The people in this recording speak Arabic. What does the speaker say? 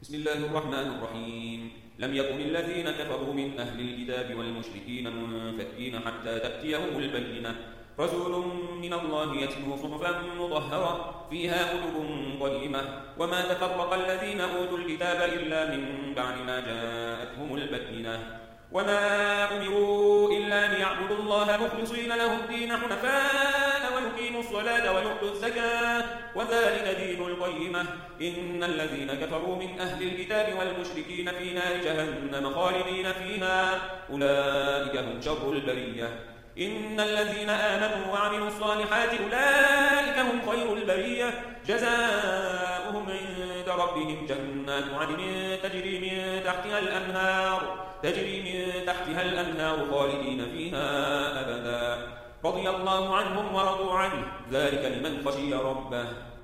بسم الله الرحمن الرحيم. لم يكن الذين كفروا من أهل الكتاب والمشركين منفكين حتى تأتيهم البينة، رسول من الله يتلو صحفا مطهرة فيها كتب قيمة. وما تفرق الذين أوتوا الكتاب إلا من بعد ما جاءتهم البينة، وما أمروا إلا ليعبدوا الله مخلصين له الدين حنفاء ويقيموا الصلاة ويؤتوا الزكاة وذلك دين القيمة. إن الذين كفروا من أهل الكتاب والمشركين في نار جهنم خالدين فيها أولئك هم شر البرية. إن الذين آمنوا وعملوا الصالحات أولئك هم خير البرية، جزاؤهم عند ربهم جنات عدن تجري من تحتها الأنهار خالدين فيها أبدا، رضي الله عنهم ورضوا عنه، ذلك لمن خشي ربه.